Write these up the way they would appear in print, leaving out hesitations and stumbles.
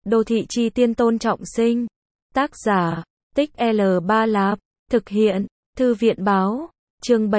Đô thị chi tiên Tôn Trọng Sinh. Tác giả, Tích L3 Lạp. Thực hiện, Thư viện báo. Chương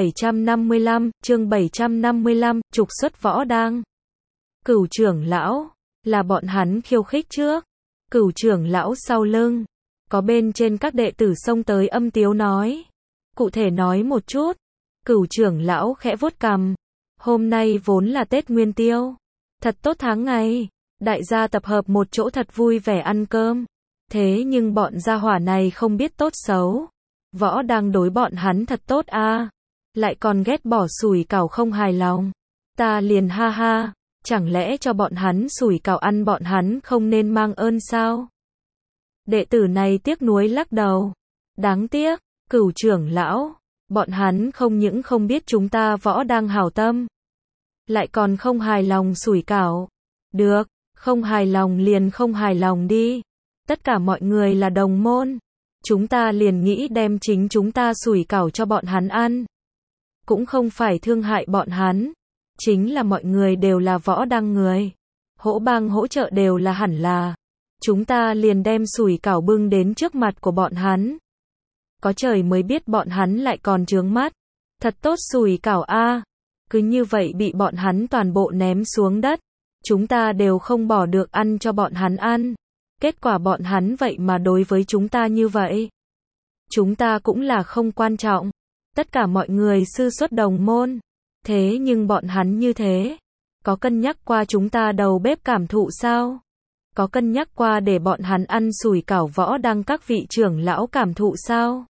755, trục xuất võ đang. Cửu trưởng lão, là bọn hắn khiêu khích trước. Cửu trưởng lão sau lưng, có bên trên các đệ tử xông tới âm tiếu nói. Cụ thể nói một chút. Cửu trưởng lão khẽ vuốt cằm. Hôm nay vốn là Tết Nguyên Tiêu. Thật tốt tháng ngày. Đại gia tập hợp một chỗ thật vui vẻ ăn cơm. Thế nhưng bọn gia hỏa này không biết tốt xấu. Võ đang đối bọn hắn thật tốt a, lại còn ghét bỏ sủi cảo không hài lòng. Ta liền ha ha, chẳng lẽ cho bọn hắn sủi cảo ăn bọn hắn không nên mang ơn sao? Đệ tử này tiếc nuối lắc đầu. Đáng tiếc, Cửu trưởng lão, bọn hắn không những không biết chúng ta võ đang hảo tâm, lại còn không hài lòng sủi cảo. Được, không hài lòng liền không hài lòng đi. Tất cả mọi người là đồng môn. Chúng ta liền nghĩ đem chính chúng ta sủi cảo cho bọn hắn ăn. Cũng không phải thương hại bọn hắn. Chính là mọi người đều là võ đang người. Hỗ bang hỗ trợ đều là hẳn là. Chúng ta liền đem sủi cảo bưng đến trước mặt của bọn hắn. Có trời mới biết bọn hắn lại còn trướng mắt. Thật tốt sủi cảo a. Cứ như vậy bị bọn hắn toàn bộ ném xuống đất. Chúng ta đều không bỏ được ăn cho bọn hắn ăn. Kết quả bọn hắn vậy mà đối với chúng ta như vậy. Chúng ta cũng là không quan trọng. Tất cả mọi người sư xuất đồng môn. Thế nhưng bọn hắn như thế. Có cân nhắc qua chúng ta đầu bếp cảm thụ sao? Có cân nhắc qua để bọn hắn ăn sủi cảo võ đang các vị trưởng lão cảm thụ sao?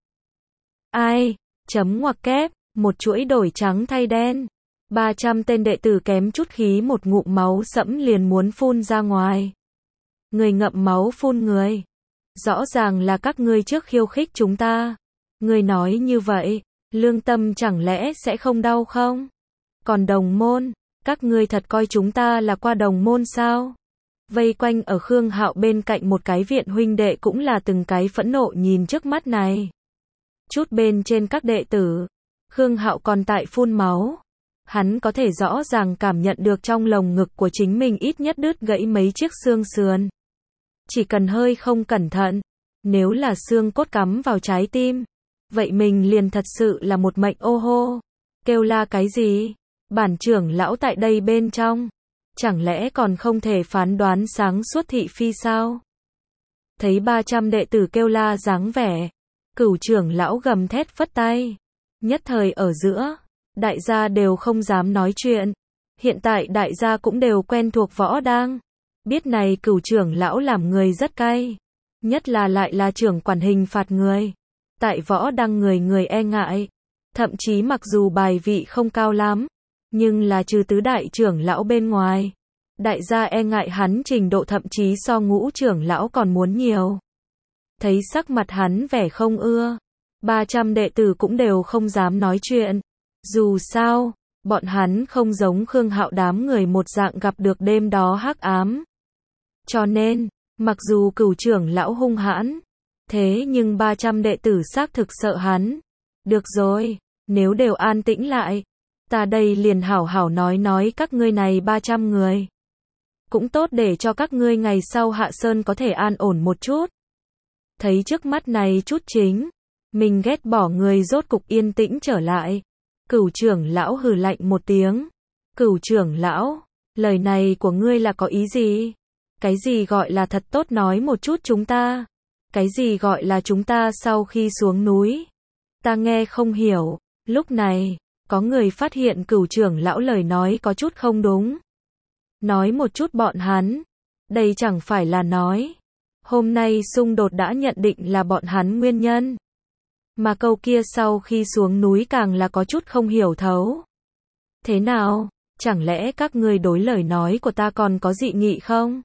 Ai? Chấm ngoặc kép, một chuỗi đổi trắng thay đen. 300 tên đệ tử kém chút khí một ngụm máu sẫm liền muốn phun ra ngoài. Người ngậm máu phun người. Rõ ràng là các ngươi trước khiêu khích chúng ta. Ngươi nói như vậy, lương tâm chẳng lẽ sẽ không đau không? Còn đồng môn, các ngươi thật coi chúng ta là qua đồng môn sao? Vây quanh ở Khương Hạo bên cạnh một cái viện huynh đệ cũng là từng cái phẫn nộ nhìn trước mắt này. Chút bên trên các đệ tử, Khương Hạo còn tại phun máu. Hắn có thể rõ ràng cảm nhận được trong lồng ngực của chính mình ít nhất đứt gãy mấy chiếc xương sườn. Chỉ cần hơi không cẩn thận, nếu là xương cốt cắm vào trái tim, vậy mình liền thật sự là một mệnh ô hô. Kêu la cái gì? Bản trưởng lão tại đây bên trong, chẳng lẽ còn không thể phán đoán sáng suốt thị phi sao? Thấy 300 đệ tử kêu la dáng vẻ, Cửu trưởng lão gầm thét phất tay. Nhất thời ở giữa, đại gia đều không dám nói chuyện. Hiện tại đại gia cũng đều quen thuộc võ đang. Biết này Cửu trưởng lão làm người rất cay. Nhất là lại là trưởng quản hình phạt người. Tại võ đang người e ngại. Thậm chí mặc dù bài vị không cao lắm, nhưng là trừ tứ đại trưởng lão bên ngoài, đại gia e ngại hắn trình độ thậm chí so ngũ trưởng lão còn muốn nhiều. Thấy sắc mặt hắn vẻ không ưa, 300 đệ tử cũng đều không dám nói chuyện. Dù sao, bọn hắn không giống Khương Hạo đám người một dạng gặp được đêm đó hắc ám. Cho nên, mặc dù Cửu trưởng lão hung hãn, thế nhưng 300 đệ tử xác thực sợ hắn. Được rồi, nếu đều an tĩnh lại, ta đây liền hảo hảo nói các ngươi này 300 người. Cũng tốt để cho các ngươi ngày sau hạ sơn có thể an ổn một chút. Thấy trước mắt này chút chính, mình ghét bỏ người rốt cục yên tĩnh trở lại. Cửu trưởng lão hừ lạnh một tiếng. Cửu trưởng lão, lời này của ngươi là có ý gì? Cái gì gọi là thật tốt nói một chút chúng ta? Cái gì gọi là chúng ta sau khi xuống núi? Ta nghe không hiểu. Lúc này, có người phát hiện Cửu trưởng lão lời nói có chút không đúng. Nói một chút bọn hắn. Đây chẳng phải là nói. Hôm nay xung đột đã nhận định là bọn hắn nguyên nhân. Mà câu kia sau khi xuống núi càng là có chút không hiểu thấu. Thế nào? Chẳng lẽ các ngươi đối lời nói của ta còn có dị nghị không?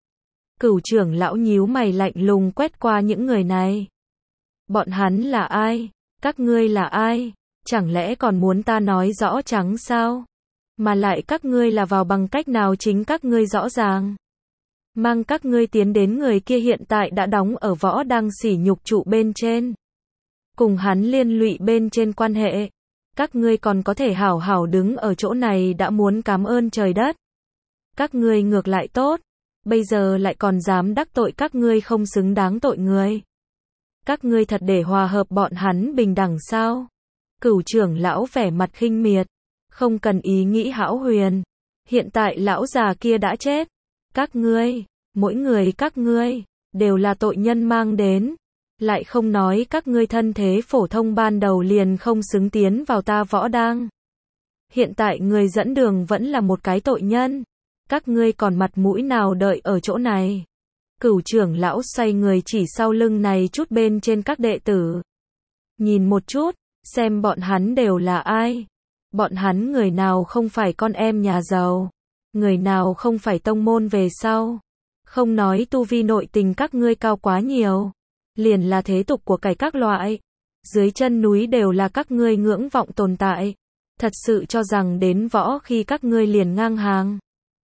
Cửu trưởng lão nhíu mày lạnh lùng quét qua những người này. Bọn hắn là ai? Các ngươi là ai? Chẳng lẽ còn muốn ta nói rõ trắng sao? Mà lại các ngươi là vào bằng cách nào chính các ngươi rõ ràng? Mang các ngươi tiến đến người kia hiện tại đã đóng ở võ đang sỉ nhục trụ bên trên. Cùng hắn liên lụy bên trên quan hệ. Các ngươi còn có thể hảo hảo đứng ở chỗ này đã muốn cảm ơn trời đất. Các ngươi ngược lại tốt. bây giờ lại còn dám đắc tội các ngươi không xứng đáng tội người. Các ngươi thật để hòa hợp bọn hắn bình đẳng sao? Cửu trưởng lão vẻ mặt khinh miệt, không cần ý nghĩ hão huyền. Hiện tại lão già kia đã chết. Các ngươi, mỗi người các ngươi, đều là tội nhân mang đến. Lại không nói các ngươi thân thế phổ thông ban đầu liền không xứng tiến vào ta võ đang. Hiện tại người dẫn đường vẫn là một cái tội nhân. Các ngươi còn mặt mũi nào đợi ở chỗ này? Cửu trưởng lão xoay người chỉ sau lưng này chút bên trên các đệ tử. Nhìn một chút, xem bọn hắn đều là ai. Bọn hắn người nào không phải con em nhà giàu. Người nào không phải tông môn về sau. Không nói tu vi nội tình các ngươi cao quá nhiều. Liền là thế tục của cải các loại. Dưới chân núi đều là các ngươi ngưỡng vọng tồn tại. Thật sự cho rằng đến võ khi các ngươi liền ngang hàng.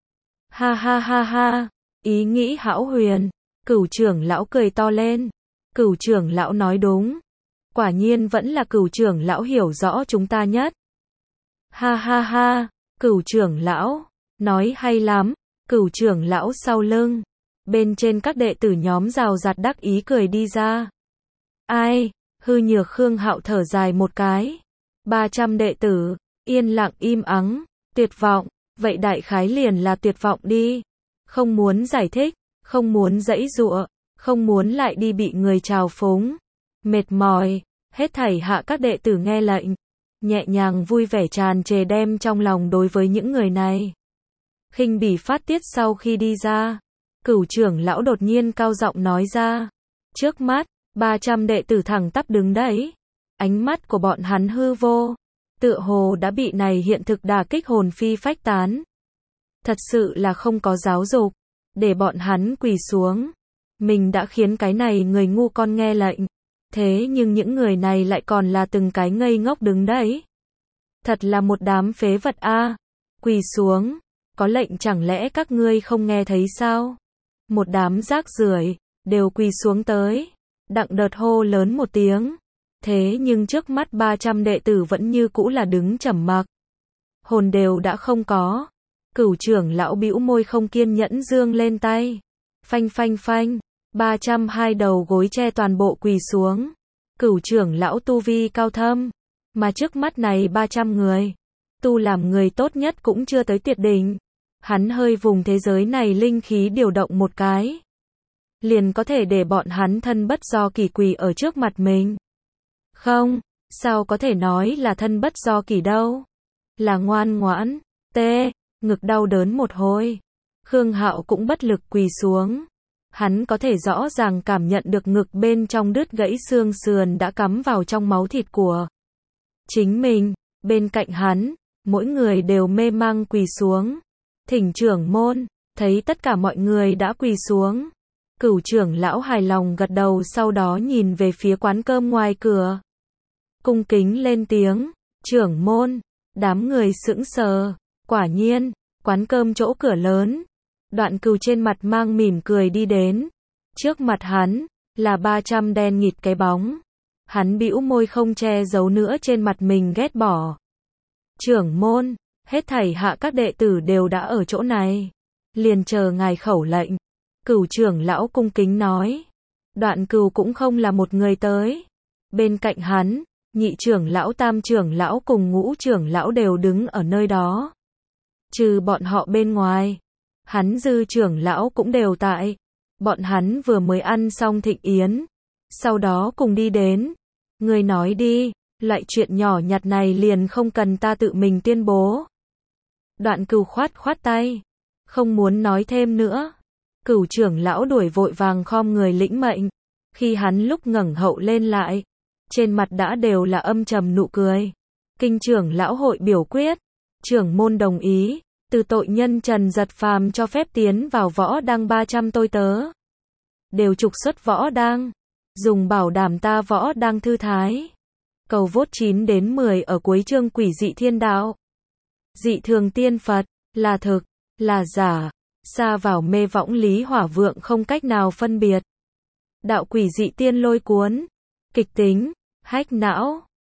Ha ha ha ha, ý nghĩ hão huyền. Cửu trưởng lão cười to lên. Cửu trưởng lão nói đúng. Quả nhiên vẫn là cửu trưởng lão hiểu rõ chúng ta nhất. Ha ha ha, cửu trưởng lão, nói hay lắm. Cửu trưởng lão sau lưng. Bên trên các đệ tử nhóm rào rạt đắc ý cười đi ra. Ai, hư nhược Khương Hạo thở dài một cái. 300 đệ tử, yên lặng im ắng, tuyệt vọng, vậy đại khái liền là tuyệt vọng đi. Không muốn giải thích, không muốn giãy giụa, không muốn lại đi bị người trào phúng. Mệt mỏi, hết thảy hạ các đệ tử nghe lệnh, nhẹ nhàng vui vẻ tràn trề đem trong lòng đối với những người này. Khinh bỉ phát tiết sau khi đi ra, cửu trưởng lão đột nhiên cao giọng nói ra. Trước mắt, 300 đệ tử thẳng tắp đứng đấy. Ánh mắt của bọn hắn hư vô, tựa hồ đã bị này hiện thực đả kích hồn phi phách tán. Thật sự là không có giáo dục, để bọn hắn quỳ xuống. Mình đã khiến cái này người ngu con nghe lệnh. Thế nhưng những người này lại còn là từng cái ngây ngốc đứng đấy. Thật là một đám phế vật a. Quỳ xuống, có lệnh chẳng lẽ các ngươi không nghe thấy sao? Một đám rác rưởi, đều quỳ xuống tới. Đặng Đợt hô lớn một tiếng. Thế nhưng trước mắt 300 đệ tử vẫn như cũ là đứng trầm mặc. Hồn đều đã không có. Cửu trưởng lão bĩu môi không kiên nhẫn giương lên tay. Phanh phanh phanh. 302 đầu gối che toàn bộ quỳ xuống. Cửu trưởng lão tu vi cao thâm. Mà trước mắt này 300 người. Tu làm người tốt nhất cũng chưa tới tuyệt đỉnh. Hắn hơi vùng thế giới này linh khí điều động một cái. Liền có thể để bọn hắn thân bất do kỳ quỳ ở trước mặt mình. Không, sao có thể nói là thân bất do kỳ đâu. Là ngoan ngoãn, ngực đau đớn một hồi. Khương Hạo cũng bất lực quỳ xuống. Hắn có thể rõ ràng cảm nhận được ngực bên trong đứt gãy xương sườn đã cắm vào trong máu thịt của chính mình. Bên cạnh hắn, mỗi người đều mê mang quỳ xuống. Thỉnh trưởng môn, thấy tất cả mọi người đã quỳ xuống. Cửu trưởng lão hài lòng gật đầu, sau đó nhìn về phía quán cơm ngoài cửa. Cung kính lên tiếng, trưởng môn. Đám người sững sờ. Quả nhiên, quán cơm chỗ cửa lớn. Đoạn Cừu trên mặt mang mỉm cười đi đến. Trước mặt hắn, là 300 đen nghịt cái bóng. Hắn bĩu môi không che giấu nữa trên mặt mình ghét bỏ. Trưởng môn, hết thảy hạ các đệ tử đều đã ở chỗ này. Liền chờ ngài khẩu lệnh. Cửu trưởng lão cung kính nói. Đoạn Cừu cũng không là một người tới. Bên cạnh hắn, nhị trưởng lão, tam trưởng lão cùng ngũ trưởng lão đều đứng ở nơi đó. Trừ bọn họ bên ngoài, hắn dư trưởng lão cũng đều tại. Bọn hắn vừa mới ăn xong thịnh yến, sau đó cùng đi đến. Người nói đi, loại chuyện nhỏ nhặt này liền không cần ta tự mình tuyên bố. Đoạn Cừu khoát khoát tay, không muốn nói thêm nữa. Cửu trưởng lão đuổi vội vàng khom người lĩnh mệnh. Khi hắn lúc ngẩng hậu lên lại, trên mặt đã đều là âm trầm nụ cười. Kinh trưởng lão hội biểu quyết, trưởng môn đồng ý, từ tội nhân Trần Giật Phàm cho phép tiến vào võ đang 300 tôi tớ. Đều trục xuất võ đang, dùng bảo đảm ta võ đang thư thái. Cầu vote 9 đến 10 ở cuối chương Quỷ dị thiên đạo. Dị thường tiên Phật, là thực, là giả, xa vào mê võng lý hỏa vượng không cách nào phân biệt. Đạo quỷ dị tiên lôi cuốn, kịch tính, hách não.